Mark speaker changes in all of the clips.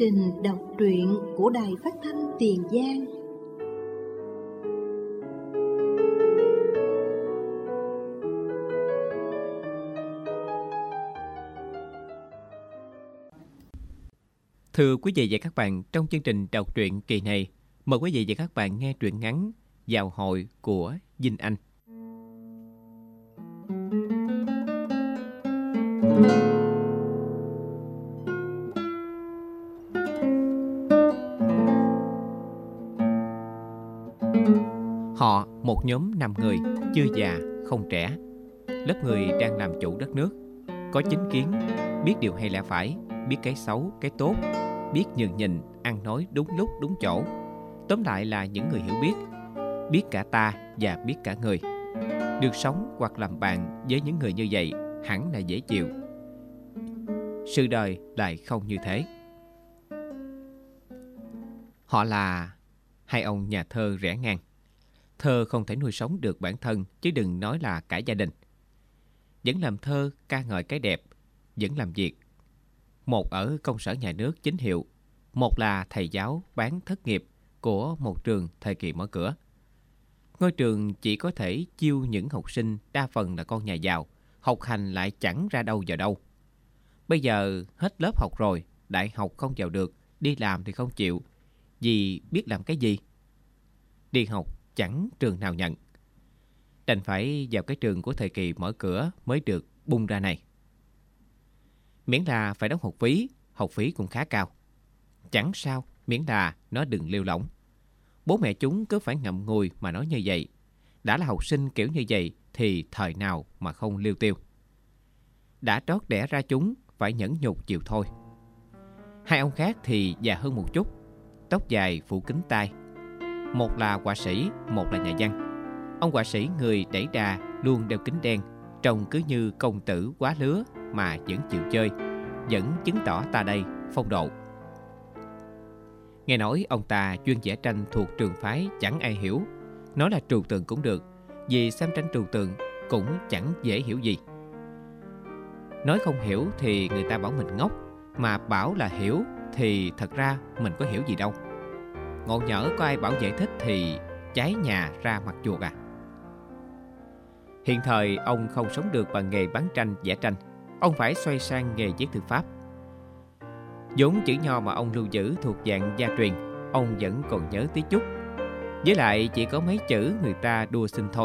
Speaker 1: trình đọc truyện của Đài Phát thanh Tiền Giang.
Speaker 2: Thưa quý vị và các bạn, trong chương trình đọc truyện kỳ này, mời quý vị và các bạn nghe truyện ngắn Giao hội của Vinh Anh. Họ, một nhóm 5 người, chưa già, không trẻ. Lớp người đang làm chủ đất nước, có chính kiến, biết điều hay lẽ phải, biết cái xấu, cái tốt, biết nhường nhịn, ăn nói đúng lúc, đúng chỗ. Tóm lại là những người hiểu biết cả ta và biết cả người. Được sống hoặc làm bạn với những người như vậy hẳn là dễ chịu. Sự đời lại không như thế. Họ là hai ông nhà thơ rẽ ngang. Thơ không thể nuôi sống được bản thân, chứ đừng nói là cả gia đình. Vẫn làm thơ ca ngợi cái đẹp, vẫn làm việc. Một ở công sở nhà nước chính hiệu, một là thầy giáo bán thất nghiệp của một trường thời kỳ mở cửa. Ngôi trường chỉ có thể chiêu những học sinh đa phần là con nhà giàu, học hành lại chẳng ra đâu vào đâu. Bây giờ hết lớp học rồi, đại học không vào được, đi làm thì không chịu, vì biết làm cái gì. Đi học chẳng trường nào nhận. Đành phải vào cái trường của thời kỳ mở cửa mới được bung ra này. Miễn là phải đóng học phí cũng khá cao. Chẳng sao, miễn là nó đừng lêu lỏng. Bố mẹ chúng cứ phải ngậm ngùi mà nói như vậy. Đã là học sinh kiểu như vậy thì thời nào mà không liêu tiêu. Đã trót đẻ ra chúng phải nhẫn nhục chịu thôi. Hai ông khác thì già hơn một chút, tóc dài phủ kín tai. Một là họa sĩ, một là nhà văn. Ông họa sĩ người đẩy đà luôn đeo kính đen, trông cứ như công tử quá lứa mà vẫn chịu chơi, vẫn chứng tỏ ta đây phong độ. Nghe nói ông ta chuyên vẽ tranh thuộc trường phái chẳng ai hiểu. Nói là trừu tượng cũng được, vì xem tranh trừu tượng cũng chẳng dễ hiểu gì. Nói không hiểu thì người ta bảo mình ngốc, mà bảo là hiểu thì thật ra mình có hiểu gì đâu. Ngộ nhỡ có ai bảo giải thích thì cháy nhà ra mặt chuột à. Hiện thời ông không sống được bằng nghề bán tranh vẽ tranh. Ông phải xoay sang nghề viết thư pháp. Vốn chữ nho mà ông lưu giữ thuộc dạng gia truyền, ông vẫn còn nhớ tí chút. Với lại chỉ có mấy chữ người ta đua xin thôi.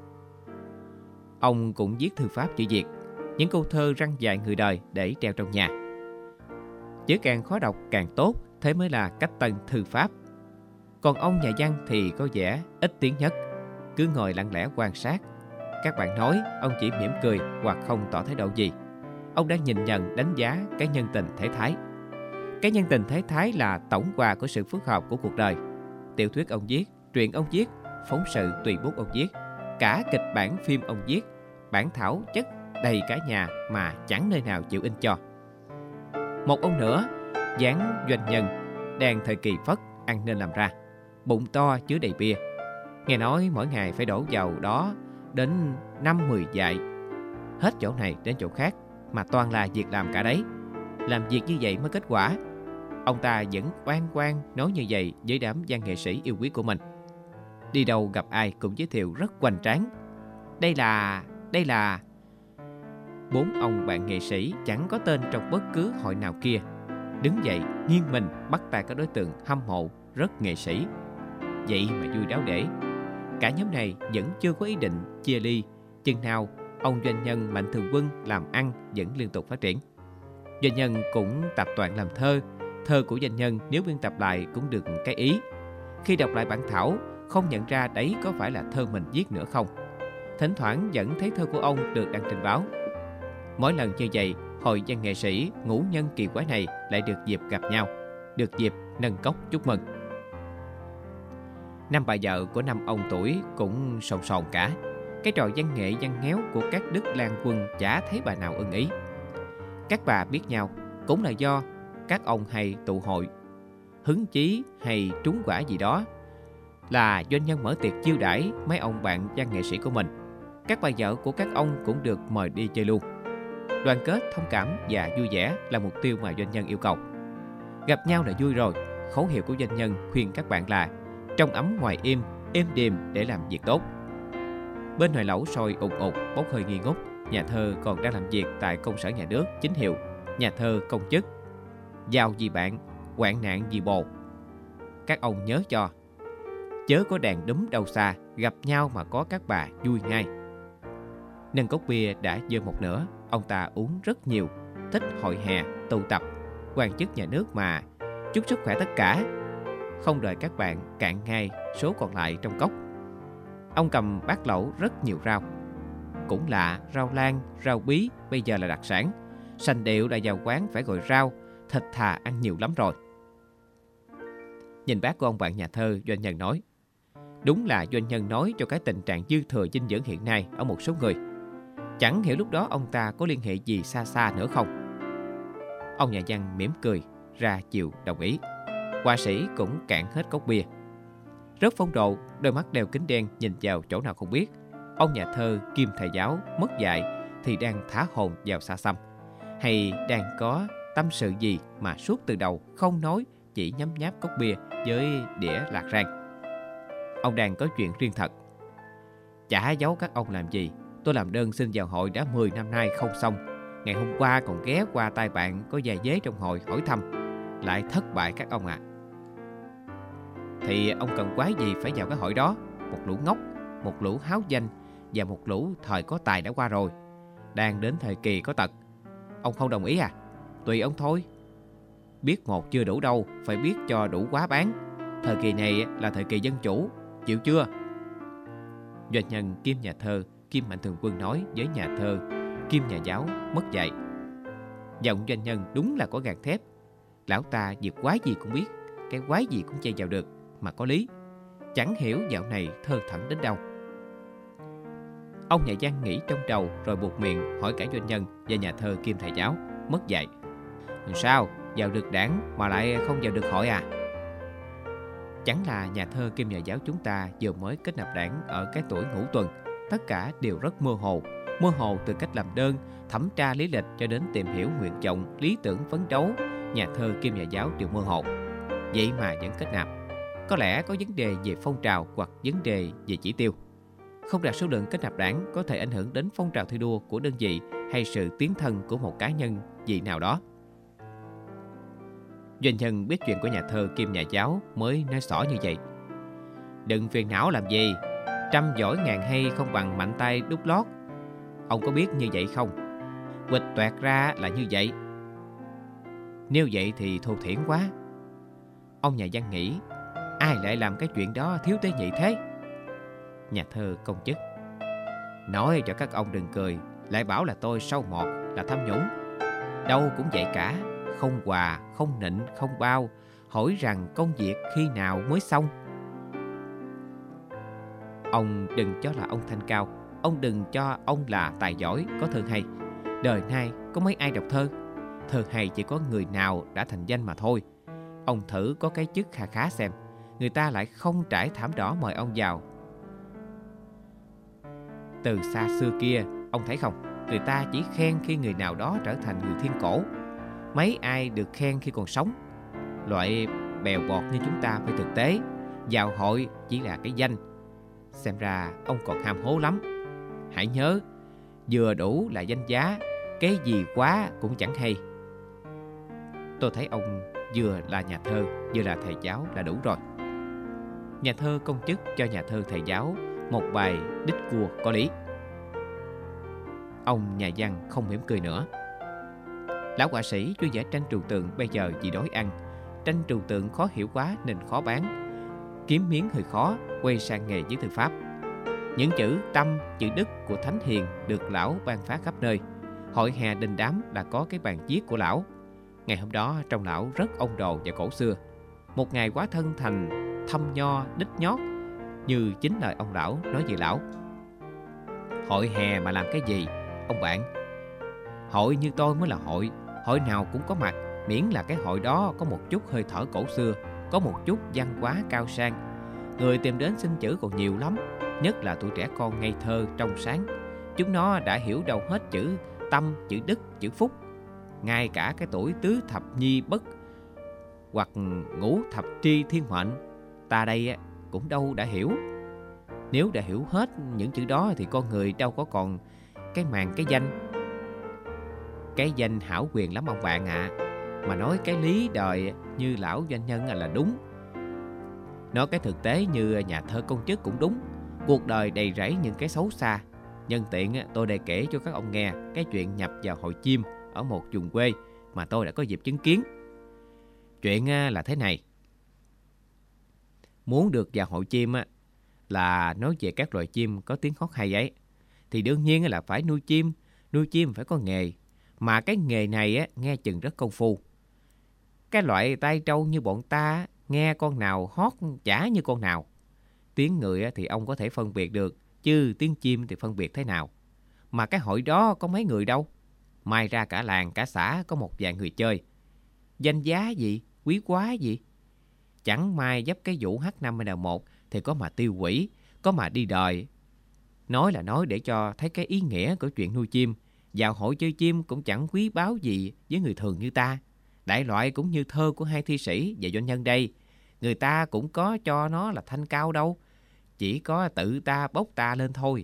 Speaker 2: Ông cũng viết thư pháp chữ Việt, những câu thơ răn dạy người đời để treo trong nhà. Chữ càng khó đọc càng tốt, thế mới là cách tân thư pháp. Còn ông nhà văn thì có vẻ ít tiếng nhất, cứ ngồi lặng lẽ quan sát. Các bạn nói, ông chỉ mỉm cười hoặc không tỏ thái độ gì. Ông đang nhìn nhận đánh giá cái nhân tình thế thái. Cái nhân tình thế thái là tổng hòa của sự phức hợp của cuộc đời. Tiểu thuyết ông viết, truyện ông viết, phóng sự tùy bút ông viết, cả kịch bản phim ông viết, bản thảo chất đầy cả nhà mà chẳng nơi nào chịu in cho. Một ông nữa, dáng doanh nhân, đang thời kỳ phất, ăn nên làm ra, bụng to chứa đầy bia. Nghe nói mỗi ngày phải đổ vào đó đến 5-10 dại, hết chỗ này đến chỗ khác, mà toàn là việc làm cả đấy. Làm việc như vậy mới kết quả. Ông ta vẫn oan oan nói như vậy với đám văn nghệ sĩ yêu quý của mình. Đi đâu gặp ai cũng giới thiệu rất hoành tráng. Đây là 4 ông bạn nghệ sĩ chẳng có tên trong bất cứ hội nào kia đứng dậy nghiêng mình bắt tay các đối tượng hâm mộ rất nghệ sĩ. Vậy mà vui đáo để. Cả nhóm này vẫn chưa có ý định chia ly, chừng nào ông doanh nhân Mạnh Thường Quân làm ăn vẫn liên tục phát triển. Doanh nhân cũng tập toàn làm thơ. Thơ của doanh nhân nếu biên tập lại cũng được cái ý. Khi đọc lại bản thảo, không nhận ra đấy có phải là thơ mình viết nữa không. Thỉnh thoảng vẫn thấy thơ của ông được đăng trên báo. Mỗi lần như vậy, hội văn nghệ sĩ ngũ nhân kỳ quái này lại được dịp gặp nhau, được dịp nâng cốc chúc mừng. Năm bà vợ của năm ông tuổi cũng sồn sồn cả. Cái trò văn nghệ văn nghéo của các đức lang quân chả thấy bà nào ưng ý. Các bà biết nhau cũng là do các ông hay tụ hội, hứng chí hay trúng quả gì đó, là doanh nhân mở tiệc chiêu đãi mấy ông bạn văn nghệ sĩ của mình. Các bà vợ của các ông cũng được mời đi chơi luôn. Đoàn kết, thông cảm và vui vẻ là mục tiêu mà doanh nhân yêu cầu. Gặp nhau là vui rồi. Khẩu hiệu của doanh nhân khuyên các bạn là trong ấm ngoài êm đềm để làm việc tốt. Bên ngoài lẩu sôi ùn ùn, bốc hơi nghi ngút. Nhà thơ còn đang làm việc tại công sở nhà nước, chính hiệu nhà thơ công chức. Giàu vì bạn, hoạn nạn vì bồ. Các ông nhớ cho, chớ có đàn đúm đâu xa, gặp nhau mà có các bà vui ngay. Nâng cốc bia đã dơ một nửa. Ông ta uống rất nhiều, thích hội hè, tụ tập, quan chức nhà nước mà. Chúc sức khỏe tất cả. Không đợi các bạn cạn ngay số còn lại trong cốc. Ông cầm bát lẩu rất nhiều rau. Cũng lạ, rau lan, rau bí bây giờ là đặc sản. Sành điệu là vào quán phải gọi rau, thịt thà ăn nhiều lắm rồi. Nhìn bác của ông bạn nhà thơ, doanh nhân nói. Đúng là doanh nhân nói cho cái tình trạng dư thừa dinh dưỡng hiện nay ở một số người. Chẳng hiểu lúc đó ông ta có liên hệ gì xa xa nữa không. Ông nhà văn mỉm cười, ra chiều đồng ý. Họa sĩ cũng cạn hết cốc bia. Rất phong độ, đôi mắt đeo kính đen nhìn vào chỗ nào không biết. Ông nhà thơ kiêm thầy giáo mất dạy thì đang thả hồn vào xa xăm, hay đang có tâm sự gì mà suốt từ đầu không nói, chỉ nhấm nháp cốc bia với đĩa lạc rang. Ông đang có chuyện riêng thật. Chả giấu các ông làm gì. Tôi làm đơn xin vào hội đã 10 năm nay không xong. Ngày hôm qua còn ghé qua tai bạn có vài vế trong hội hỏi thăm. Lại thất bại các ông ạ. Thì ông cần quái gì phải vào cái hội đó? Một lũ ngốc, một lũ háo danh và một lũ thời có tài đã qua rồi. Đang đến thời kỳ có tật. Ông không đồng ý à? Tùy ông thôi. Biết một chưa đủ đâu, phải biết cho đủ quá bán. Thời kỳ này là thời kỳ dân chủ, chịu chưa? Doanh nhân kiêm nhà thơ, kiêm mạnh thường quân nói với nhà thơ, kiêm nhà giáo mất dạy. Giọng doanh nhân đúng là có gàn thép. Lão ta việc quái gì cũng biết, cái quái gì cũng chay vào được, mà có lý. Chẳng hiểu dạo này thơ thẩn đến đâu. Ông nhà văn nghĩ trong đầu rồi buộc miệng hỏi cả doanh nhân và nhà thơ kiêm thầy giáo mất dạy. Sao, vào được đảng mà lại không vào được hội à? Chẳng là nhà thơ kiêm nhà giáo chúng ta vừa mới kết nạp đảng ở cái tuổi ngũ tuần. Tất cả đều rất mơ hồ từ cách làm đơn, thẩm tra lý lịch cho đến tìm hiểu nguyện vọng, lý tưởng phấn đấu. Nhà thơ kiêm nhà giáo đều mơ hồ. Vậy mà vẫn kết nạp. Có lẽ có vấn đề về phong trào hoặc vấn đề về chỉ tiêu. Không đạt số lượng kết nạp đảng có thể ảnh hưởng đến phong trào thi đua của đơn vị hay sự tiến thân của một cá nhân gì nào đó. Doanh nhân biết chuyện của nhà thơ kiêm nhà giáo mới nói xỏ như vậy. Đừng phiền não làm gì. Trăm giỏi ngàn hay không bằng mạnh tay đút lót. Ông có biết như vậy không? Quịch toẹt ra là như vậy. Nếu vậy thì thô thiển quá. Ông nhà văn nghĩ, ai lại làm cái chuyện đó thiếu tế nhị thế? Nhà thơ công chức nói cho các ông đừng cười, lại bảo là tôi sâu mọt, là tham nhũng. Đâu cũng vậy cả. Không quà, không nịnh, không bao. Hỏi rằng công việc khi nào mới xong. Ông đừng cho là ông thanh cao. Ông đừng cho ông là tài giỏi, có thơ hay. Đời nay có mấy ai đọc thơ. Thơ hay chỉ có người nào đã thành danh mà thôi. Ông thử có cái chức khá khá xem. Người ta lại không trải thảm đỏ mời ông vào. Từ xa xưa kia, ông thấy không? Người ta chỉ khen khi người nào đó trở thành người thiên cổ. Mấy ai được khen khi còn sống. Loại bèo bọt như chúng ta phải thực tế. Vào hội chỉ là cái danh. Xem ra ông còn ham hố lắm. Hãy nhớ, vừa đủ là danh giá, cái gì quá cũng chẳng hay. Tôi thấy ông vừa là nhà thơ, vừa là thầy giáo là đủ rồi. Nhà thơ công chức cho nhà thơ thầy giáo một bài đích cua có lý. Ông nhà văn không mỉm cười nữa. Lão họa sĩ chuyên vẽ tranh trừu tượng bây giờ vì đói ăn. Tranh trừu tượng khó hiểu quá nên khó bán. Kiếm miếng hơi khó, quay sang nghề viết thư pháp. Những chữ tâm, chữ đức của thánh hiền được lão ban phát khắp nơi. Hội hè đình đám là có cái bàn viết của lão. Ngày hôm đó trông lão rất ông đồ và cổ xưa. Một ngày quá thân thành, thăm nho, đích nhót, như chính lời ông lão nói về lão. Hội hè mà làm cái gì, ông bạn? Hội như tôi mới là hội. Hội nào cũng có mặt, miễn là cái hội đó có một chút hơi thở cổ xưa, có một chút văn hóa cao sang. Người tìm đến xin chữ còn nhiều lắm, nhất là tụi trẻ con ngây thơ trong sáng. Chúng nó đã hiểu đâu hết chữ tâm, chữ đức, chữ phúc. Ngay cả cái tuổi tứ thập nhi bất hoặc ngũ thập tri thiên mệnh, ta đây cũng đâu đã hiểu. Nếu đã hiểu hết những chữ đó thì con người đâu có còn cái màng cái danh. Cái danh hảo quyền lắm ông bạn ạ. Mà nói cái lý đời như lão doanh nhân là đúng. Nói cái thực tế như nhà thơ công chức cũng đúng. Cuộc đời đầy rẫy những cái xấu xa. Nhân tiện tôi đây kể cho các ông nghe cái chuyện nhập vào hội chim ở một vùng quê mà tôi đã có dịp chứng kiến. Chuyện là thế này. Muốn được vào hội chim là nói về các loài chim có tiếng hót hay ấy, thì đương nhiên là phải nuôi chim. Nuôi chim phải có nghề. Mà cái nghề này nghe chừng rất công phu. Cái loại tai trâu như bọn ta nghe con nào hót chả như con nào. Tiếng người thì ông có thể phân biệt được, chứ tiếng chim thì phân biệt thế nào. Mà cái hội đó có mấy người đâu. Mai ra cả làng cả xã có một vài người chơi. Danh giá gì, quý quá gì. Chẳng may dấp cái vụ H5N1 thì có mà tiêu hủy, có mà đi đời. Nói là nói để cho thấy cái ý nghĩa của chuyện nuôi chim. Vào hội chơi chim cũng chẳng quý báu gì với người thường như ta. Đại loại cũng như thơ của hai thi sĩ và doanh nhân đây. Người ta cũng có cho nó là thanh cao đâu. Chỉ có tự ta bốc ta lên thôi.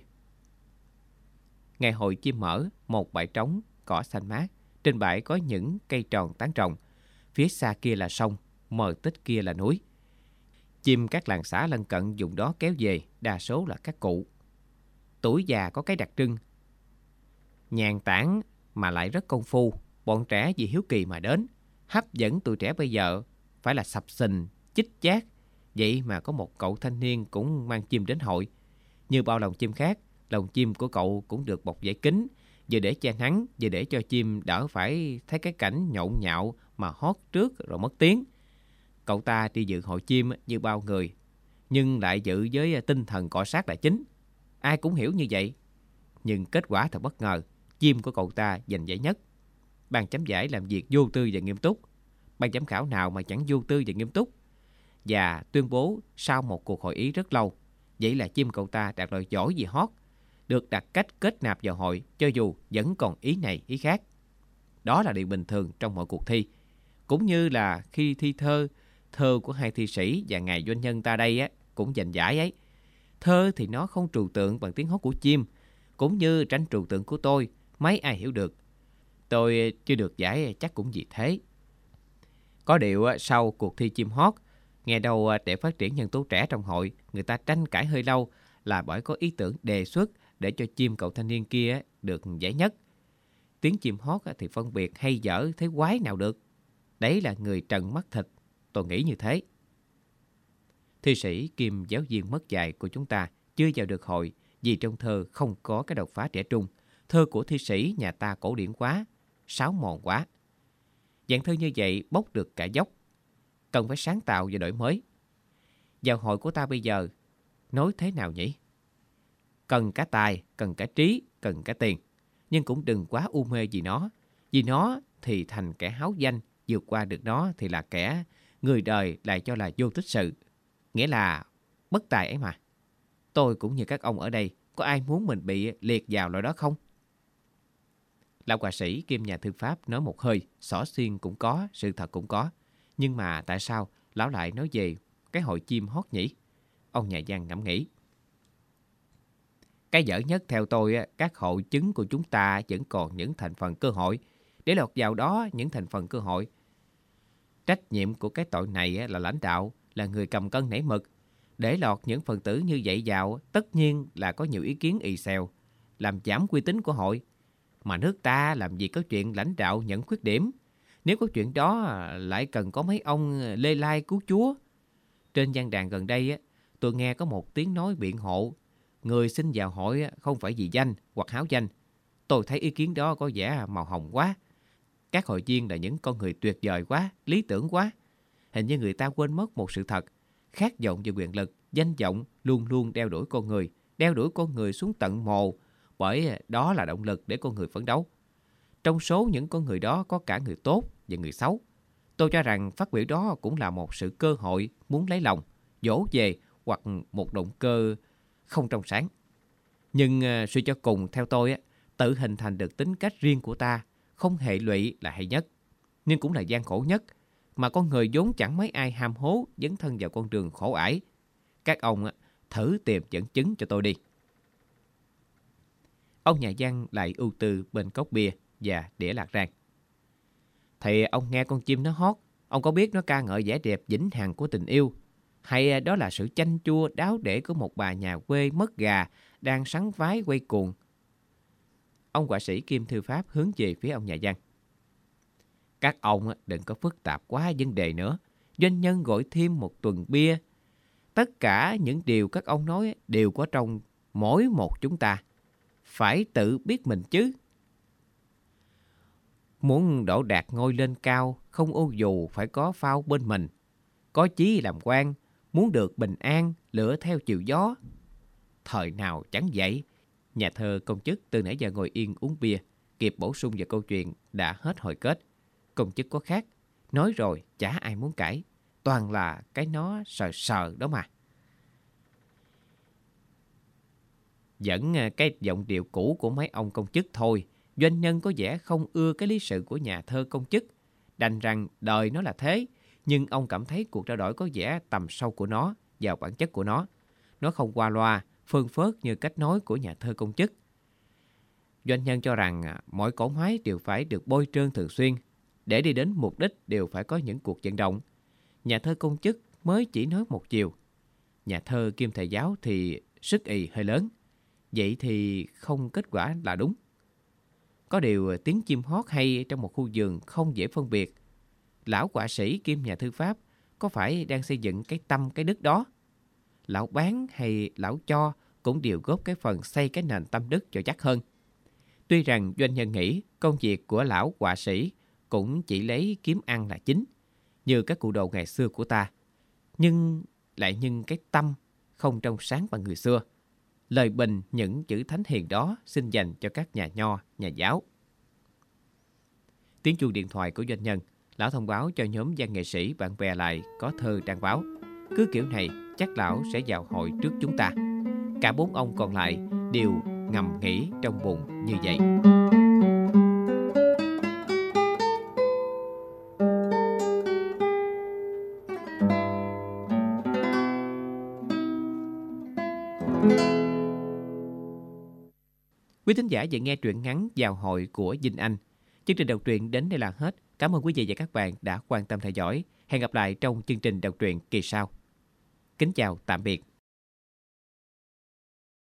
Speaker 2: Ngày hội chim mở, một bãi trống, cỏ xanh mát. Trên bãi có những cây tròn tán trồng. Phía xa kia là sông, mờ tích kia là núi. Chim các làng xã lân cận dùng đó kéo về, đa số là các cụ. Tuổi già có cái đặc trưng. Nhàn tản mà lại rất công phu. Bọn trẻ vì hiếu kỳ mà đến. Hấp dẫn tụi trẻ bây giờ phải là sập sình, chích chát. Vậy mà có một cậu thanh niên cũng mang chim đến hội. Như bao lồng chim khác, lồng chim của cậu cũng được bọc vải kính, vừa để che nắng, vừa để cho chim đỡ phải thấy cái cảnh nhộn nhạo mà hót trước rồi mất tiếng. Cậu ta đi dự hội chim như bao người, nhưng lại dự với tinh thần cọ sát là chính. Ai cũng hiểu như vậy. Nhưng kết quả thật bất ngờ, chim của cậu ta giành giải nhất. Ban chấm giải làm việc vô tư và nghiêm túc. Ban giám khảo nào mà chẳng vô tư và nghiêm túc. Và tuyên bố sau một cuộc hội ý rất lâu, vậy là chim cậu ta đạt loại giỏi về hót, được đặt cách kết nạp vào hội cho dù vẫn còn ý này ý khác. Đó là điều bình thường trong mọi cuộc thi. Cũng như là khi thi thơ, thơ của hai thi sĩ và ngài doanh nhân ta đây cũng giành giải ấy. Thơ thì nó không trừu tượng bằng tiếng hót của chim, cũng như tranh trừu tượng của tôi, mấy ai hiểu được. Tôi chưa được giải chắc cũng vì thế. Có điều sau cuộc thi chim hót, nghe đâu để phát triển nhân tố trẻ trong hội, người ta tranh cãi hơi lâu là bởi có ý tưởng đề xuất để cho chim cậu thanh niên kia được giải nhất. Tiếng chim hót thì phân biệt hay dở thấy quái nào được. Đấy là người trần mắt thịt, tôi nghĩ như thế. Thi sĩ kiêm giáo viên mất dạy của chúng ta chưa vào được hội vì trong thơ không có cái đột phá trẻ trung. Thơ của thi sĩ nhà ta cổ điển quá, sáo mòn quá. Dạng thơ như vậy bốc được cả dốc, cần phải sáng tạo và đổi mới. Vào hội của ta bây giờ, nói thế nào nhỉ? Cần cả tài, cần cả trí, cần cả tiền. Nhưng cũng đừng quá u mê vì nó. Vì nó thì thành kẻ háo danh, vượt qua được nó thì là kẻ người đời lại cho là vô tích sự. Nghĩa là bất tài ấy mà. Tôi cũng như các ông ở đây, có ai muốn mình bị liệt vào loại đó không? Lão họa sĩ kiêm nhà thư pháp nói một hơi, xỏ xiên cũng có, sự thật cũng có. Nhưng mà tại sao lão lại nói về cái hội chim hót nhỉ? Ông nhà văn ngẫm nghĩ. Cái dở nhất theo tôi, các hội chứng của chúng ta vẫn còn những thành phần cơ hội. Để lọt vào đó những thành phần cơ hội. Trách nhiệm của cái tội này là lãnh đạo, là người cầm cân nảy mực. Để lọt những phần tử như vậy vào, tất nhiên là có nhiều ý kiến ì xèo, làm giảm uy tín của hội. Mà nước ta làm gì có chuyện lãnh đạo nhận khuyết điểm. Nếu có chuyện đó lại cần có mấy ông lê lai cứu chúa. Trên văn đàn gần đây, tôi nghe có một tiếng nói biện hộ. Người xin vào hội không phải vì danh hoặc háo danh. Tôi thấy ý kiến đó có vẻ màu hồng quá. Các hội viên là những con người tuyệt vời quá, lý tưởng quá. Hình như người ta quên mất một sự thật. Khát vọng về quyền lực, danh vọng luôn luôn đeo đuổi con người xuống tận mồ, bởi đó là động lực để con người phấn đấu. Trong số những con người đó có cả người tốt và người xấu. Tôi cho rằng phát biểu đó cũng là một sự cơ hội muốn lấy lòng, dỗ về hoặc một động cơ không trong sáng. Nhưng suy cho cùng theo tôi, tự hình thành được tính cách riêng của ta, không hệ lụy là hay nhất, nhưng cũng là gian khổ nhất. mà con người vốn chẳng mấy ai ham hố dấn thân vào con đường khổ ải. Các ông thử tìm dẫn chứng cho tôi đi. Ông nhà văn lại ưu tư bên cốc bia và đĩa lạc rang. Thì ông nghe con chim nó hót, ông có biết nó ca ngợi vẻ đẹp vĩnh hằng của tình yêu, hay đó là sự chanh chua đáo để của một bà nhà quê mất gà đang sắn vái quay cuồng? Ông họa sĩ kiêm thư pháp hướng về phía ông nhà văn. Các ông đừng có phức tạp quá vấn đề nữa. Doanh nhân gọi thêm một tuần bia. Tất cả những điều các ông nói đều có trong mỗi một chúng ta. Phải tự biết mình chứ. Muốn đỗ đạt ngôi lên cao, không ô dù phải có phao bên mình. Có chí làm quan, muốn được bình an, lửa theo chiều gió. Thời nào chẳng vậy. Nhà thơ Công Chức từ nãy giờ ngồi yên uống bia, kịp bổ sung vào câu chuyện đã hết hồi kết. Công Chức có khác, nói rồi chả ai muốn cãi, toàn là cái nó sờ sờ đó mà. Vẫn cái giọng điệu cũ của mấy ông công chức thôi. Doanh nhân có vẻ không ưa cái lý sự của nhà thơ Công Chức, đành rằng đời nó là thế, nhưng ông cảm thấy cuộc trao đổi có vẻ tầm sâu của nó vào bản chất của nó. Nó không qua loa, phơn phớt như cách nói của nhà thơ Công Chức. Doanh nhân cho rằng mọi cỗ máy đều phải được bôi trơn thường xuyên. Để đi đến mục đích đều phải có những cuộc vận động. Nhà thơ Công Chức mới chỉ nói một chiều. Nhà thơ kiêm thầy giáo thì sức ì hơi lớn. Vậy thì không kết quả là đúng. Có điều tiếng chim hót hay trong một khu vườn không dễ phân biệt. Lão họa sĩ kiêm nhà thư pháp có phải đang xây dựng cái tâm cái đức đó? Lão bán hay lão cho cũng đều góp cái phần xây cái nền tâm đức cho chắc hơn. Tuy rằng doanh nhân nghĩ công việc của lão họa sĩ cũng chỉ lấy kiếm ăn là chính, như các cụ đồ ngày xưa của ta, nhưng lại nhưng cái tâm không trong sáng bằng người xưa. Lời bình những chữ thánh hiền đó xin dành cho các nhà nho, nhà giáo. Tiếng chuông điện thoại của doanh nhân, lão thông báo cho nhóm văn nghệ sĩ bạn bè lại có thơ trang báo. Cứ kiểu này chắc lão sẽ vào hội trước chúng ta. Cả 4 ông còn lại đều ngầm nghĩ trong bụng như vậy. Quý thính giả vừa nghe truyện ngắn Vào hội của Vinh Anh. Chương trình đọc truyện đến đây là hết. Cảm ơn quý vị và các bạn đã quan tâm theo dõi. Hẹn gặp lại trong chương trình đọc truyện kỳ sau. Kính chào tạm biệt.